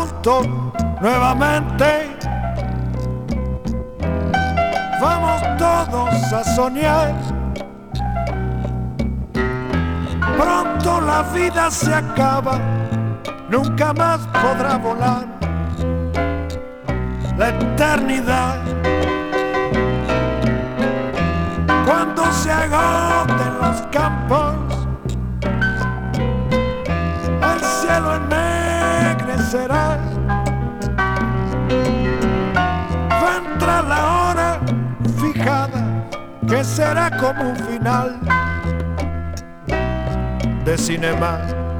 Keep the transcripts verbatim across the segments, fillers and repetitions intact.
juntos nuevamente. Vamos todos a soñar. Pronto la vida se acaba, nunca más podrá volar la eternidad. Cuando se agoten los campos, el cielo ennegrecerá. Vendrá la hora fijada, que será como un final de cinema.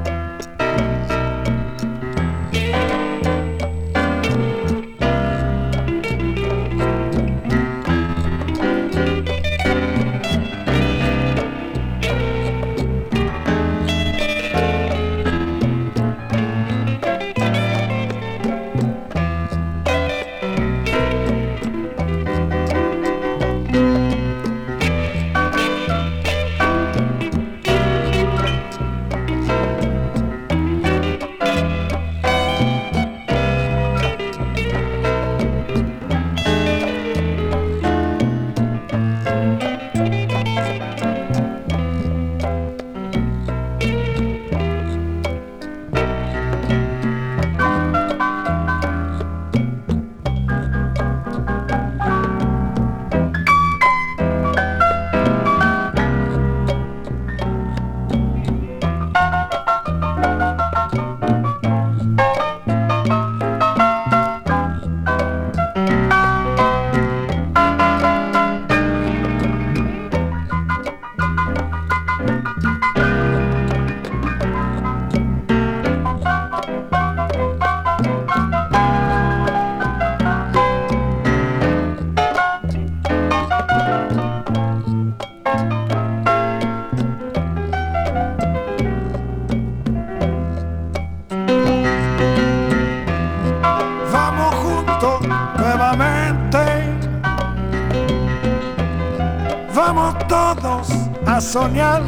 Vamos todos a soñar.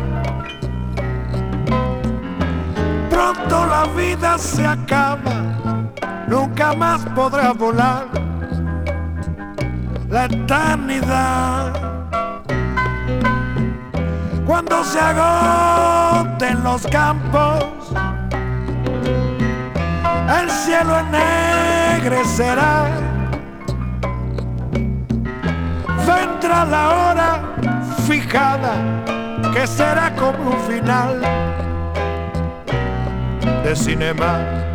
Pronto la vida se acaba, nunca más podrá volar la eternidad. Cuando se agoten los campos, el cielo ennegrecerá. Vendrá la hora fijada, que será como un final de cinema.